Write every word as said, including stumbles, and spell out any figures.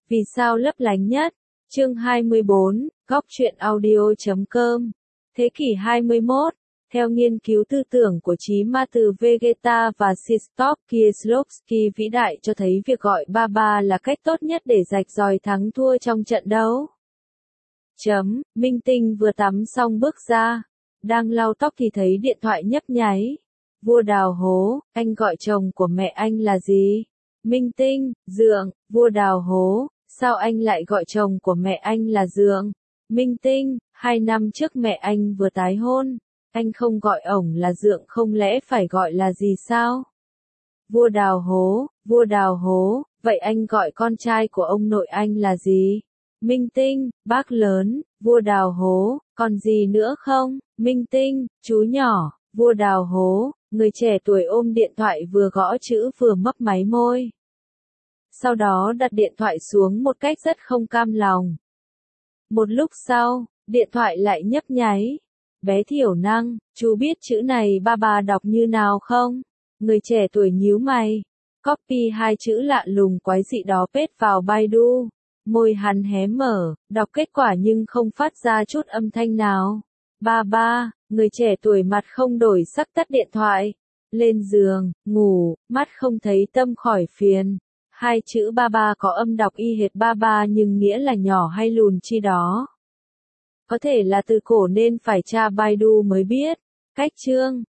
Vì sao lấp lánh nhất? Chương hai mươi bốn, góc truyện audio chấm com. Thế kỷ hai mươi mốt, theo nghiên cứu tư tưởng của trí ma từ Vegeta và Krzysztof Kieslowski vĩ đại cho thấy việc gọi ba ba là cách tốt nhất để rạch ròi thắng thua trong trận đấu. Chấm, Minh Tinh vừa tắm xong bước ra, đang lau tóc thì thấy điện thoại nhấp nháy. Vua Đào hố, anh gọi chồng của mẹ anh là gì? Minh Tinh, Dượng. Vua Đào hố, sao anh lại gọi chồng của mẹ anh là Dượng? Minh Tinh, hai năm trước mẹ anh vừa tái hôn, anh không gọi ổng là Dượng không lẽ phải gọi là gì sao? Vua Đào hố, vua Đào hố, vậy anh gọi con trai của ông nội anh là gì? Minh Tinh, bác lớn. Vua Đào hố, còn gì nữa không? Minh Tinh, chú nhỏ. Vua Đào hố, người trẻ tuổi ôm điện thoại vừa gõ chữ vừa mấp máy môi. Sau đó đặt điện thoại xuống một cách rất không cam lòng. Một lúc sau, điện thoại lại nhấp nháy. Bé thiểu năng, chú biết chữ này ba ba đọc như nào không? Người trẻ tuổi nhíu mày. Copy hai chữ lạ lùng quái dị đó paste vào Baidu. Môi hắn hé mở, đọc kết quả nhưng không phát ra chút âm thanh nào. Ba ba, người trẻ tuổi mặt không đổi sắc tắt điện thoại. Lên giường, ngủ, mắt không thấy tâm khỏi phiền. Hai chữ ba ba có âm đọc y hệt ba ba nhưng nghĩa là nhỏ hay lùn chi đó. Có thể là từ cổ nên phải tra Baidu mới biết. Cách chương,